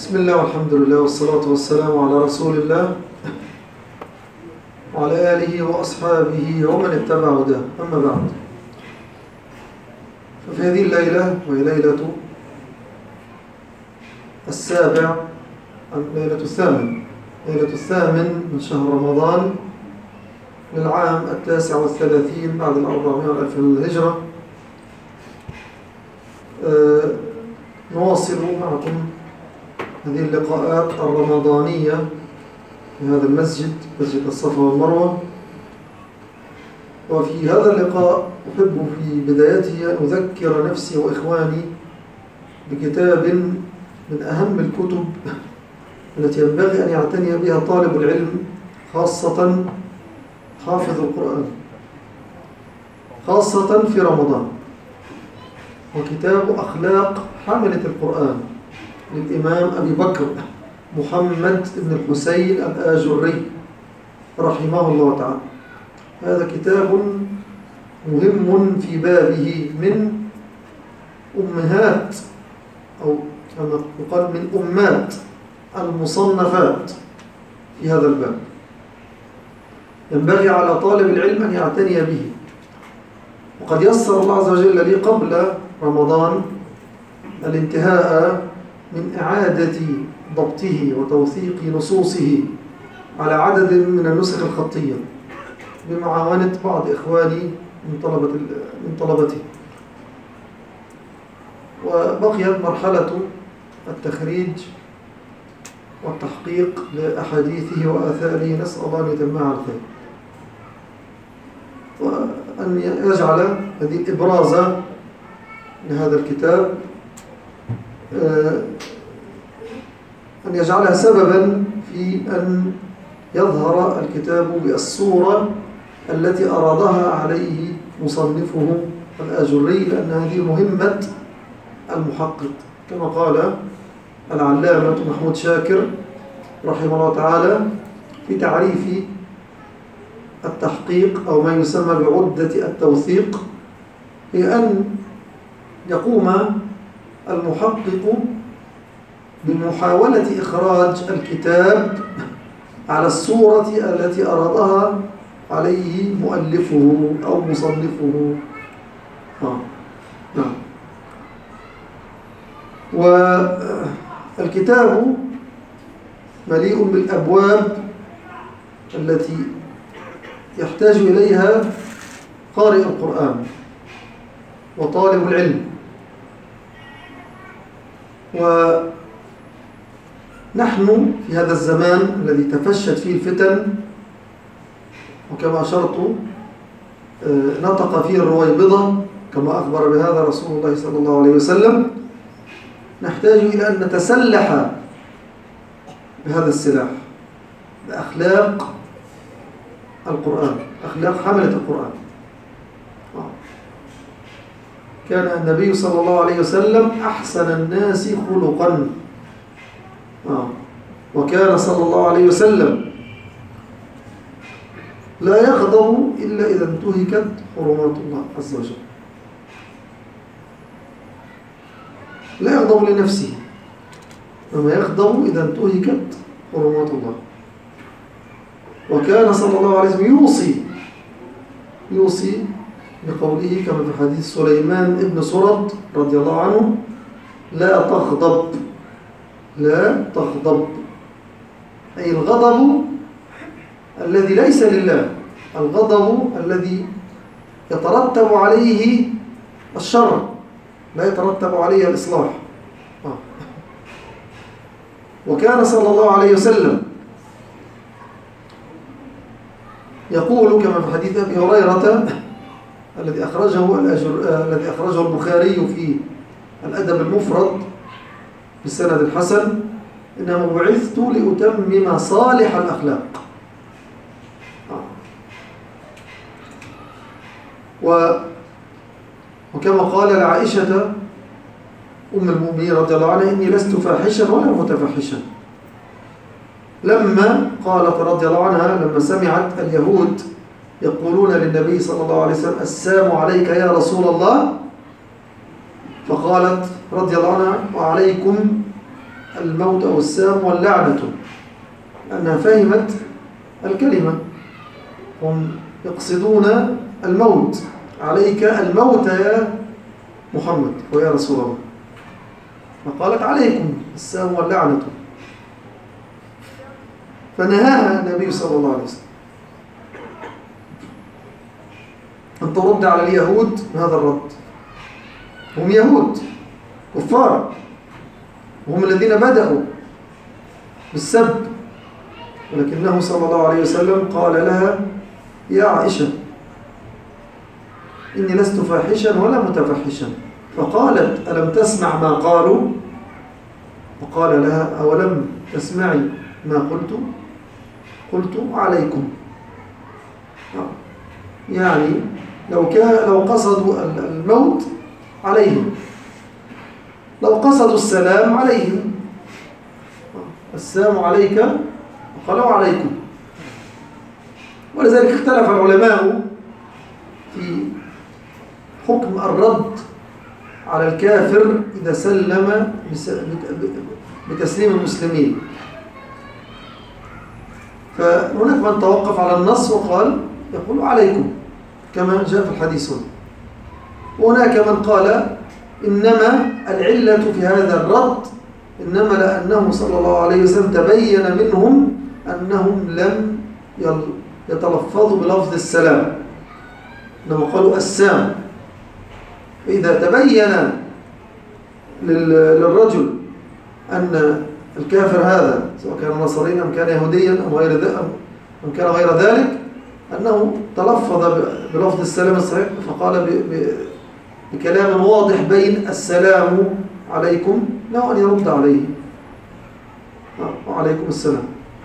بسم الله والحمد لله والصلاة والسلام على رسول الله وعلى آله وأصحابه ومن اتبع هداه. أما بعد، ففي هذه الليلة وهي ليلة الثامن من شهر رمضان للعام 39 بعد 400 من الهجرة، نواصل معكم هذه اللقاءات الرمضانية في هذا المسجد، مسجد الصفا والمروة. وفي هذا اللقاء أحب في بدايته أن أذكر نفسي وإخواني بكتاب من أهم الكتب التي ينبغي أن يعتني بها طالب العلم، خاصة حافظ القرآن، خاصة في رمضان، وكتاب أخلاق حاملة القرآن للإمام أبي بكر محمد بن الحسين الآجري رحمه الله تعالى. هذا كتاب مهم في بابه، من أمهات أو كما يقال من أمات المصنفات في هذا الباب، ينبغي على طالب العلم أن يعتني به. وقد يسر الله عز وجل لي قبل رمضان الانتهاء من إعادة ضبطه وتوثيق نصوصه على عدد من النسخ الخطية بمعاونة بعض إخواني من طلبته، وبقيت مرحلة التخريج والتحقيق لأحاديثه وآثاره، نسأل الله أن يتمها على الخير، وأن يجعل هذه الإبرازة لهذا الكتاب أن يجعلها سببا في أن يظهر الكتاب بالصورة التي أرادها عليه مصنفه الآجري، لأن هذه مهمة المحقق، كما قال العلامة محمود شاكر رحمه الله تعالى في تعريف التحقيق أو ما يسمى بعدة التوثيق، هي أن يقوم المحقق بمحاولة إخراج الكتاب على الصورة التي أرادها عليه مؤلفه أو مصنفه. نعم. والكتاب مليء بالأبواب التي يحتاج إليها قارئ القرآن وطالب العلم. ونحن في هذا الزمان الذي تفشت فيه الفتن، وكما أشرت نطق فيه الرويبضة كما أخبر بهذا رسول الله صلى الله عليه وسلم، نحتاج إلى أن نتسلح بهذا السلاح، بأخلاق القرآن، أخلاق حملة القرآن. كان النبي صلى الله عليه وسلم أحسن الناس خلقا، وكان صلى الله عليه وسلم لا يغضب إلا إذا انتهكت حرمات الله عز وجل، لا يغضب لنفسه، وما يغضب إذا انتهكت حرمات الله. وكان صلى الله عليه وسلم يوصي بقوله كما في حديث سليمان ابن سرد رضي الله عنه: لا تغضب، أي الغضب الذي ليس لله، الغضب الذي يترتب عليه الشر، لا يترتب عليه الإصلاح. وكان صلى الله عليه وسلم يقول كما في حديث أبي هريرة الذي أخرجه البخاري في الأدب المفرد بالسند الحسن: إنما بعثت لأتمم صالح الأخلاق. وكما قال لعائشة أم المؤمنين رضي الله عنها: إني لست فاحشا ولا متفحشا، لما قالت رضي الله عنها لما سمعت اليهود يقولون للنبي صلى الله عليه وسلم: السلام عليك يا رسول الله، فقالت رضي الله عنها: وعليكم الموت أو السام واللعنة، لأنها فهمت الكلمة. هم يقصدون الموت، عليك الموت يا محمد ويا رسول الله، فقالت عليكم السام واللعنة، فنهاها النبي صلى الله عليه وسلم أن ترد على اليهود بهذا الرد. هم يهود كفار، وهم الذين بدأوا بالسب، ولكنه صلى الله عليه وسلم قال لها يا عائشة إني لست فاحشا ولا متفحشا، فقالت ألم تسمع ما قالوا؟ وقال لها أولم تسمعي ما قلت عليكم. يعني لو قصدوا الموت عليهم، لو قصدوا السلام عليهم، السلام عليك وقالوا عليكم. ولذلك اختلف العلماء في حكم الرد على الكافر إذا سلم بتسليم المسلمين. فهناك من توقف على النص وقال يقول عليكم كما جاء في الحديث هنا، وهناك من قال إنما العلة في هذا الرد إنما لأنه صلى الله عليه وسلم تبين منهم أنهم لم يتلفظوا بلفظ السلام، إنما قالوا السام. فإذا تبين للرجل أن الكافر هذا سواء كان نصرين أم كان يهوديا أم كان غير ذلك أنه تلفظ بلفظ السلام الصحيح، فقال بكلام واضح بين السلام عليكم، له أن يرد عليه وعليكم السلام.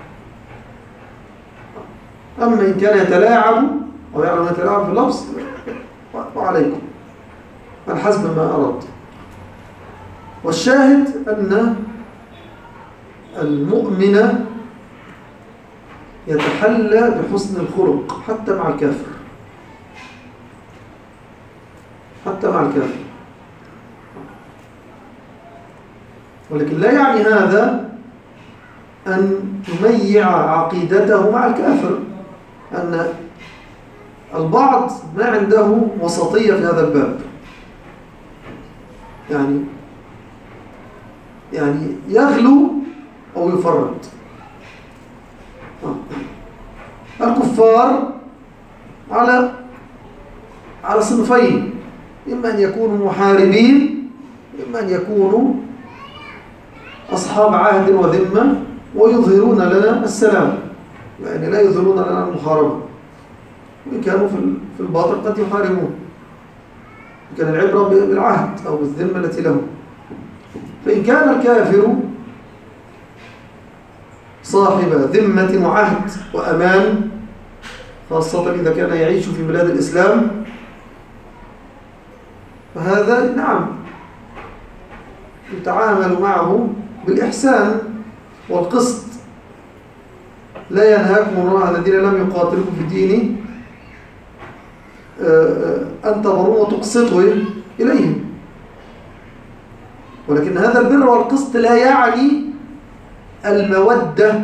أما إن كان يتلاعب أو يعلم يتلاعب في اللفظ وعليكم على حسب ما أراد. والشاهد أن المؤمن يتحلى بحسن الخلق حتى مع الكافر، حتى مع الكافر. ولكن لا يعني هذا أن تميع عقيدته مع الكافر، أن البعض ما عنده وسطية في هذا الباب، يعني يغلو أو يفرط. الكفار على صنفين، إما أن يكونوا محاربين، إما أن يكونوا أصحاب عهد وذمة ويظهرون لنا السلام، يعني لا يظهرون لنا المحاربة، وإن كانوا في الباطل قد يحاربون، كان العبرة بالعهد أو بالذمة التي لهم. فإن كان الكافر صاحب ذمة وعهد وأمان، خاصة إذا كان يعيش في بلاد الإسلام، فهذا نعم يتعامل معه بالإحسان والقسط. لا ينهاكم الله الذين لم يقاتلكم في الدين أن تبروا وتقسطوا إليهم. ولكن هذا البر والقسط لا يعني المودة.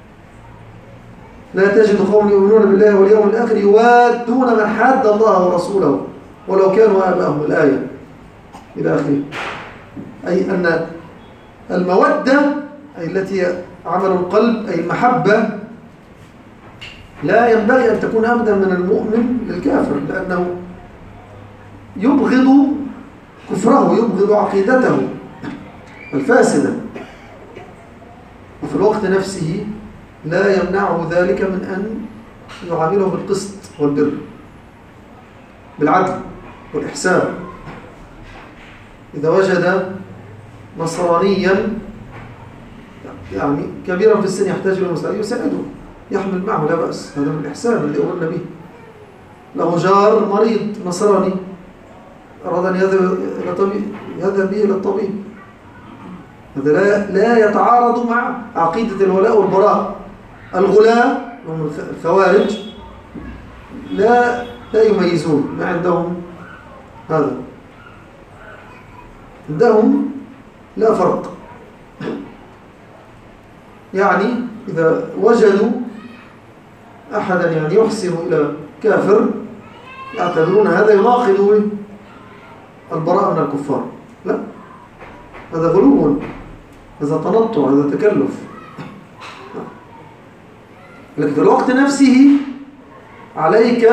لا تجد قوم يؤمنون بالله واليوم الآخر يوادون من حاد الله ورسوله ولو كانوا آباءهم، الآية إلى آخره. أي أن المودة أي التي عمل القلب، أي المحبة، لا ينبغي أن تكون أبدا من المؤمن للكافر، لأنه يبغض كفره، يبغض عقيدته الفاسدة، وفي الوقت نفسه لا يمنعه ذلك من أن يعامله بالقسط والبر، بالعدل والإحسان. إذا وجد نصرانيا يعني كبيرا في السن يحتاج إلى المساعدة يساعده، يحمل معه، لا بأس، هذا من الإحسان الذي أمرنا به. له جار مريض نصراني أراد أن يذهب به إلى الطبيب، هذا لا يتعارض مع عقيدة الولاء والبراء. الغلاة الخوارج لا يميزون، ما عندهم هذا، عندهم لا فرق. يعني إذا وجدوا أحدا يعني يحسن إلى كافر يعتبرون هذا يناقض البراءة من الكفار. لا، هذا غلو، هذا تنطع، هذا تكلف. لكن في الوقت نفسه عليك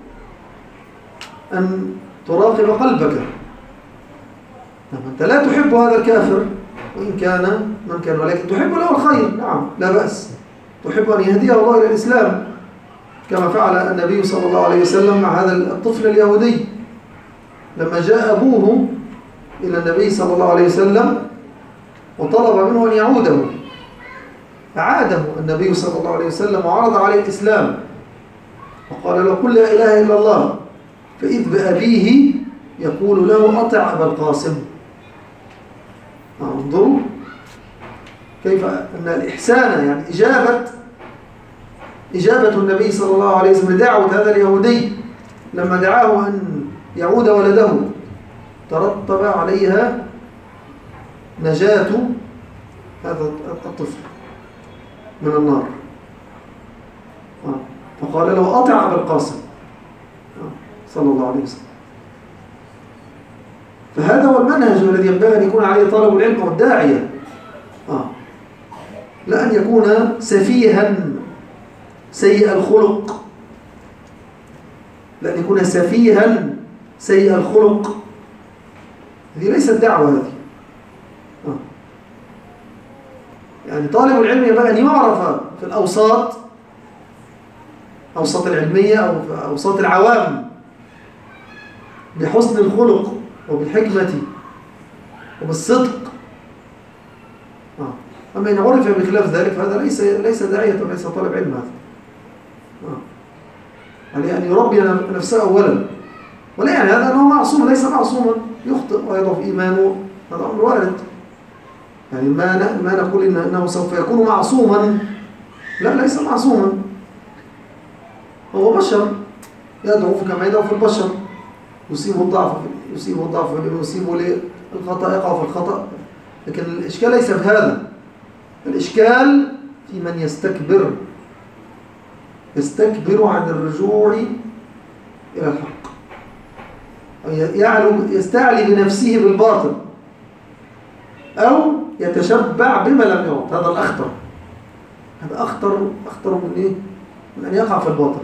أن تراقب قلبك. أنت لا تحب هذا الكافر وإن كان من كان، ولكن تحب له الخير، نعم لا بأس، تحب أن يهديه الله إلى الإسلام كما فعل النبي صلى الله عليه وسلم مع هذا الطفل اليهودي لما جاء أبوه إلى النبي صلى الله عليه وسلم وطلب منه أن يعوده، فعاده النبي صلى الله عليه وسلم وعرض عليه الإسلام وقال له قل لا إله إلا الله، فإذ بأبيه يقول له أطع أبا القاسم. انظروا كيف أن الإحسان يعني إجابة النبي صلى الله عليه وسلم لدعوة هذا اليهودي لما دعاه أن يعود ولده ترتب عليها نجاة هذا الطفل من النار. فقال له أطع أبا القاسم صلى الله عليه وسلم. فهذا هو المنهج الذي ينبغي أن يكون عليه طالب العلم والداعية، لا أن يكون سفيها سيء الخلق، لأن يكون سفيها سيء الخلق هذه ليست دعوة هذه. يعني طالب العلم ينبغي أن يعرف في الأوساط العلمية أو في أوساط العوام بحسن الخلق وبالحكمة وبالصدق. أما إن عرف بخلاف ذلك فهذا ليس داعية وليس طالب علم. هذا عليه أن يربي نفسه أولا، ولا يعني هذا أنه معصوم، ليس معصوما، يخطئ ويضعف إيمانه، هذا أمر وارد. يعني ما نقول إنه سوف يكون معصوما، لا ليس معصوما، هو بشر يضعف كما يضعف البشر، يصيبه الضعف يصيبه للخطأ، يقع في الخطأ. لكن الإشكال ليس في هذا، الإشكال في من يستكبر عن الرجوع إلى الحق، يستعلي بنفسه بالباطل، أو يتشبع بما لم يعط. هذا الأخطر، هذا أخطر من إيه؟ من أن يقع في الباطل.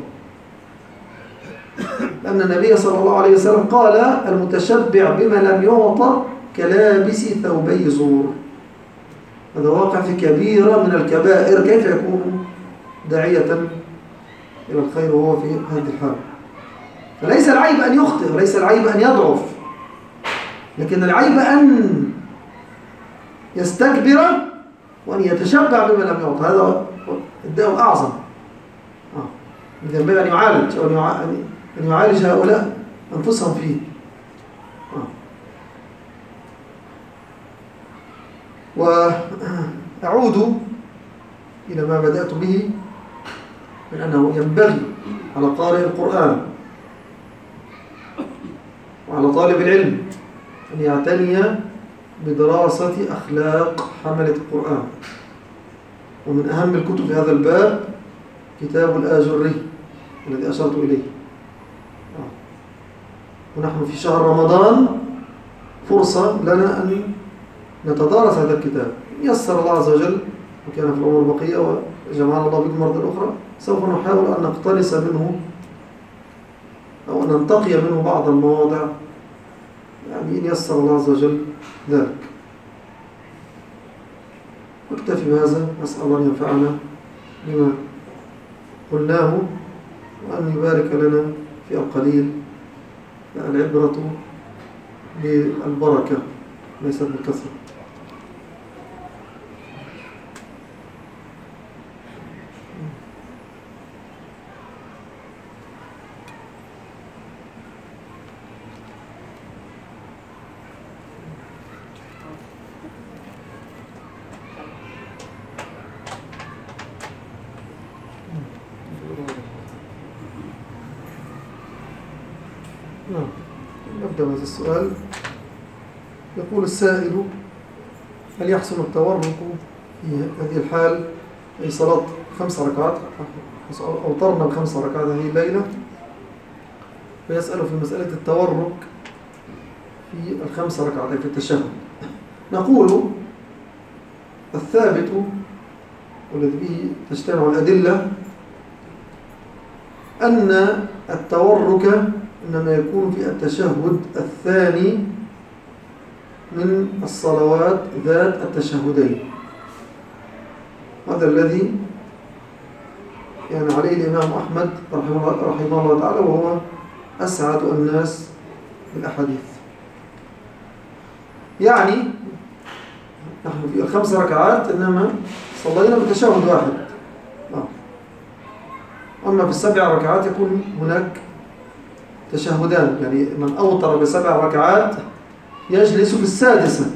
لأن النبي صلى الله عليه وسلم قال المتشبع بما لم يعط كلابس ثوبي زور. هذا واقع في كبيرة من الكبائر، كيف يكون داعية إلى الخير وهو في هذه الحال؟ فليس العيب أن يخطئ وليس العيب أن يضعف، لكن العيب أن يستكبر وأن يتشبع بما لم يعط. هذا الداء الأعظم. ينبغي أن يعالج أو أن يعالج هؤلاء أنفسهم فيه. وأعود إلى ما بدأت به من أنه ينبغي على قارئ القرآن وعلى طالب العلم أن يعتني بدراسة أخلاق حملة القرآن. ومن أهم الكتب في هذا الباب كتاب الآجري الذي أشرت إليه. ونحن في شهر رمضان فرصة لنا أن نتدارس هذا الكتاب، يسر الله عز وجل وكان في الأمور البقية وجمعنا الله بكم مرة أخرى. سوف نحاول أن نقتنص منه أو أن ننتقي منه بعض المواضع، يعني إن يسر الله عز وجل ذلك. واكتفي بهذا، نسأل الله أن ينفعنا بما قلناه وأن يبارك لنا في القليل. العبرة بالبركة ليست بالكثرة. نبدأ بهذا السؤال. يقول السائل: هل يحسن التورق في هذه الحال أي صلاة 5 ركعات، أوترنا ب5 ركعات هذه الليلة، فيسأل في مسألة التورك في ال5 ركعات في التشهد. نقول الثابت والذي به تجتمع الأدلة أن التورك إنما يكون في التشهد الثاني من الصلوات ذات التشهدين. هذا الذي يعني عليه الإمام أحمد رحمه الله تعالى، وهو أسعد الناس بالأحاديث. يعني نحن في ال5 ركعات إنما صلينا بتشهد واحد، أما في ال7 ركعات يكون هناك تشهدان. يعني من أوتر ب7 ركعات يجلس في السادسة،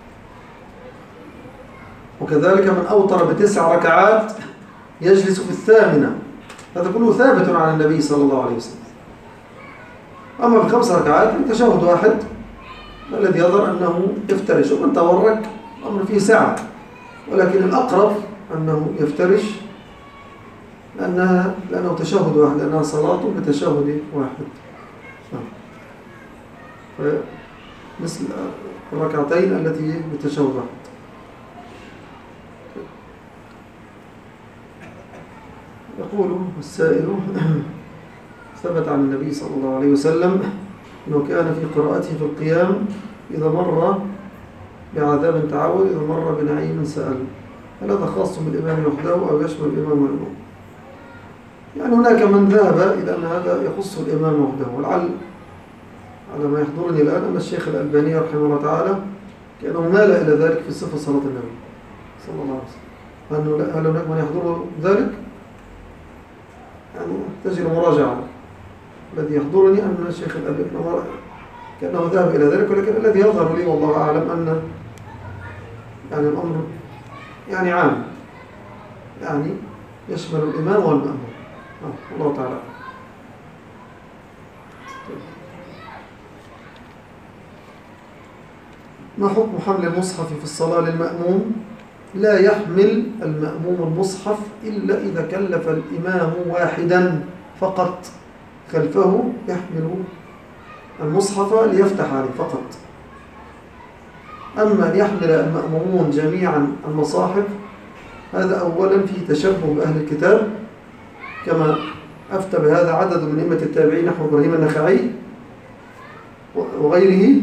وكذلك من أوتر ب9 ركعات يجلس في الثامنة. هذا كله ثابت عن النبي صلى الله عليه وسلم. أما في 5 ركعات تشهد واحد الذي يظهر أنه يفترش، ومن تورك أمر فيه سعة، ولكن الأقرب أنه يفترش لأنه تشهد واحد، لأنها صلاة بتشهد واحد، مثل الركعتين التي بتشهد واحد. يقول السائل: ثبت عن النبي صلى الله عليه وسلم أنه كان في قراءته في القيام إذا مر بعذاب تعود، إذا مر بنعيم سأل. هل هذا خاص بالإمام وحده أو يشمل الإمام والمأموم؟ يعني هناك من ذهب إلى أن هذا يخص الإمام وحده، ولعل على ما يحضرني الآن أن الشيخ الألباني رحمه الله تعالى كأنه مال إلى ذلك في صفة صلاة النبي صلى الله عليه وسلم. هل هناك من يحضره ذلك؟ يعني تجد مراجعة. الذي يحضرني أن الشيخ الألباني كأنه ذهب إلى ذلك، ولكن الذي يظهر لي والله أعلم أن يعني الأمر يعني عام، يعني يشمل الإمام والمأموم. الله تعالى. ما حكم حمل المصحف في الصلاة للمأموم؟ لا يحمل المأموم المصحف إلا إذا كلف الإمام واحدا فقط خلفه يحمل المصحف ليفتح عليه فقط. أما أن يحمل المأمومون جميعا المصاحف هذا أولا فيه تشبه بأهل الكتاب، كما أفتى بهذا عدد من أئمة التابعين نحو إبراهيم النخعي وغيره،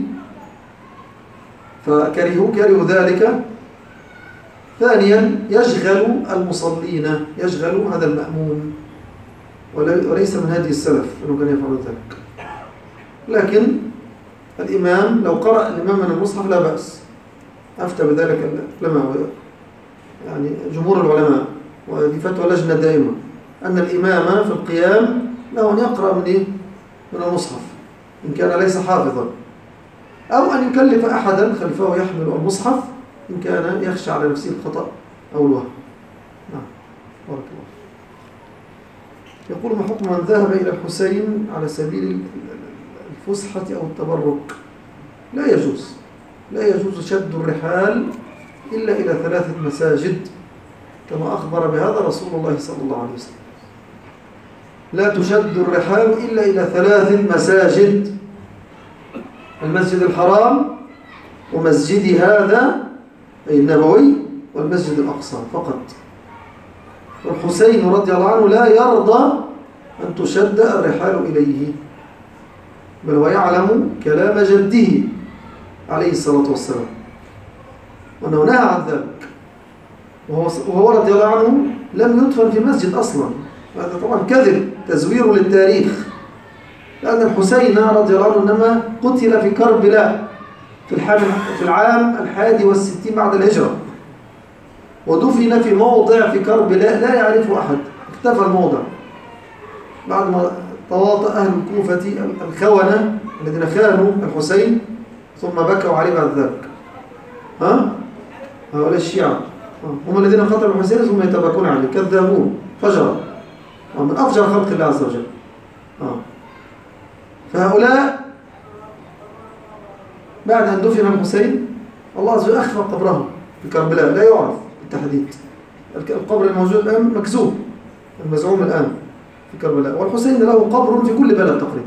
كرهوا ذلك. ثانيا يشغل المصلين، يشغل هذا المأموم، وليس من هدي السلف أنه كان يفعل ذلك. لكن الإمام لو قرأ الإمام من المصحف لا بأس، أفتى بذلك العلماء، يعني جمهور العلماء، وهذه فتوى لجنة دائمة، أن الإمام في القيام له أن يقرأ من المصحف إن كان ليس حافظا، أو أن يكلف أحدا خلفه يحمل المصحف إن كان يخشى على نفسه الخطأ أو الوهم. نعم، بارك الله. يقول: ما حكم من ذهب إلى الحسين على سبيل الفسحة أو التبرك؟ لا يجوز شد الرحال إلا إلى 3 مساجد، كما أخبر بهذا رسول الله صلى الله عليه وسلم. لا تشد الرحال إلا إلى 3 مساجد: المسجد الحرام، ومسجدي هذا أي النبوي، والمسجد الأقصى فقط. والحسين رضي الله عنه لا يرضى أن تشد الرحال إليه، بل ويعلم كلام جده عليه الصلاة والسلام وأنه نهى عن ذلك، وهو رضي الله عنه لم يدفن في مسجد أصلا. هذا طبعا كذب، تزوير للتاريخ، لأن الحسين رضي الله عنه إنما قتل في كربلاء في العام 61 بعد الهجرة، ودفن في موضع في كربلاء لا يعرفه أحد، اختفى الموضع بعد ما تواطأ أهل الكوفة الخونة الذين خانوا الحسين ثم بكوا عليه بعد ذلك. هؤلاء الشيعة هم الذين قتلوا الحسين ثم يتبكون عليه، كذابون فجرا، من أفجر خلق الله عز وجل. فهؤلاء بعد أن دفن الحسين الله عز وجل أخفى قبره في كربلاء، لا يعرف بالتحديد، القبر الموجود الآن مكذوب، المزعوم الآن في كربلاء. والحسين له قبر في كل بلد تقريبا،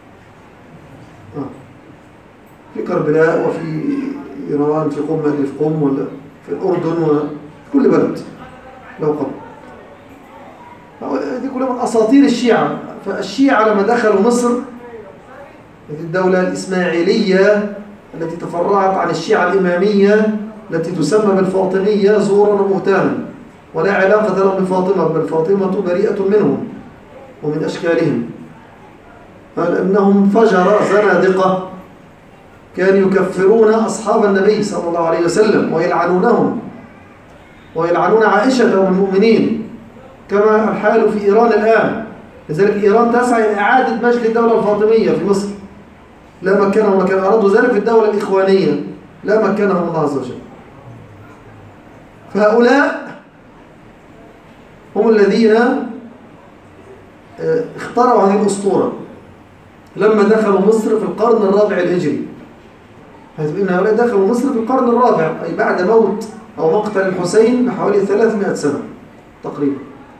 في كربلاء وفي إيران، في قم، في قم، ولا في الأردن، وفي كل بلد له قبر. هذه كلها من أساطير الشيعة. فالشيعة لما دخلوا مصر، الدولة الإسماعيلية التي تفرعت عن الشيعة الإمامية التي تسمى بالفاطمية زورا وبهتانا، ولا علاقة لهم بفاطمة، بل فاطمة بريئة منهم ومن أشكالهم. قال أنهم فجر زنادقة كانوا يكفرون أصحاب النبي صلى الله عليه وسلم ويلعنونهم ويلعنون عائشة والمؤمنين، كما الحال في إيران الآن. لذلك إيران تسعى إلى إعادة مجد الدولة الفاطمية في مصر، لا مكنهم، كان أرادوا ذلك في الدولة الإخوانية، لا مكنهم الله عز وجل. فهؤلاء هم الذين اخترعوا هذه الأسطورة لما دخلوا مصر في القرن الرابع الهجري، حيث إن هؤلاء دخلوا مصر في القرن الرابع، أي بعد موت أو مقتل الحسين بحوالي 300 سنة تقريبا.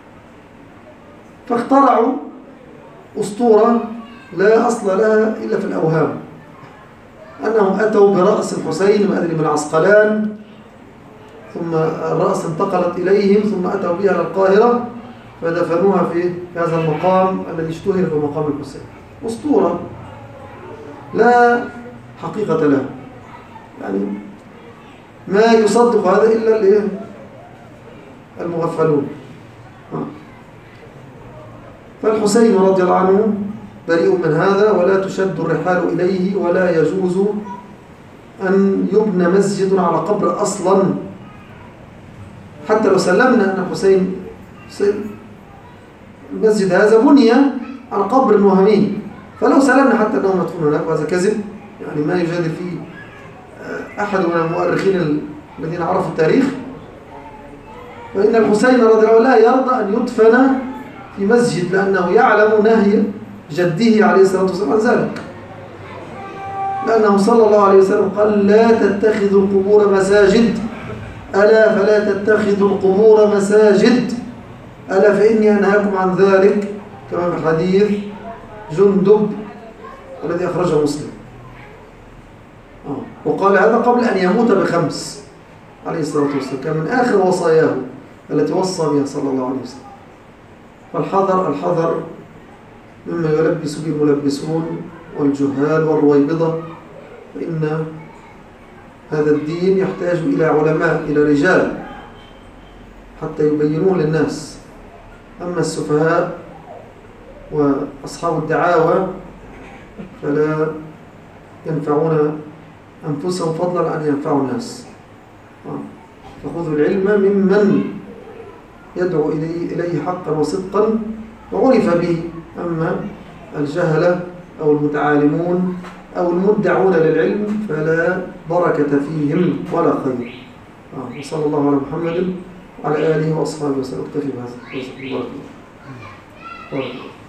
فاخترعوا أسطورة لا أصل لها إلا في الأوهام، أنهم أتوا برأس الحسين ما أدري من عسقلان، ثم الرأس انتقلت إليهم، ثم أتوا بها إلى القاهرة فدفنوها في هذا المقام الذي اشتهر بمقام الحسين. أسطورة لا حقيقة لها، يعني ما يصدق هذا إلا المغفلون. فالحسين رضي الله عنه بريء من هذا، ولا تشد الرحال إليه، ولا يجوز أن يبنى مسجد على قبر أصلا. حتى لو سلمنا أن الحسين، المسجد هذا بني على قبر وهمي، فلو سلمنا حتى أنه مدفون هناك، وهذا كذب، يعني ما يجادل فيه أحد من المؤرخين الذين عرفوا التاريخ. فإن الحسين رضي الله عنه لا يرضى أن يدفن في مسجد، لأنه يعلم نهي جده عليه الصلاة والسلام عن ذلك، لأنه صلى الله عليه وسلم قال: لا تتخذوا القبور مساجد، ألا فلا تتخذوا القبور مساجد، ألا فإني أنهاكم عن ذلك، كما في حديث جندب الذي أخرجه مسلم. وقال هذا قبل أن يموت ب5 عليه الصلاة والسلام، كان من آخر وصاياه التي وصى بها صلى الله عليه وسلم. فالحذر الحذر مما يلبس به الملبسون والجهال والرويبضة، فإن هذا الدين يحتاج إلى علماء، إلى رجال، حتى يبينون للناس. أما السفهاء وأصحاب الدعاوى فلا ينفعون أنفسهم فضلا عن ينفعوا الناس. فخذوا العلم ممن يدعو إليه حقا وصدقا وعرف به. أما الجهلة أو المتعالمون أو المدعون للعلم فلا بركة فيهم ولا خير. وصلى الله على محمد وعلى آله وأصحابه وسلم. اكتفي بهذا.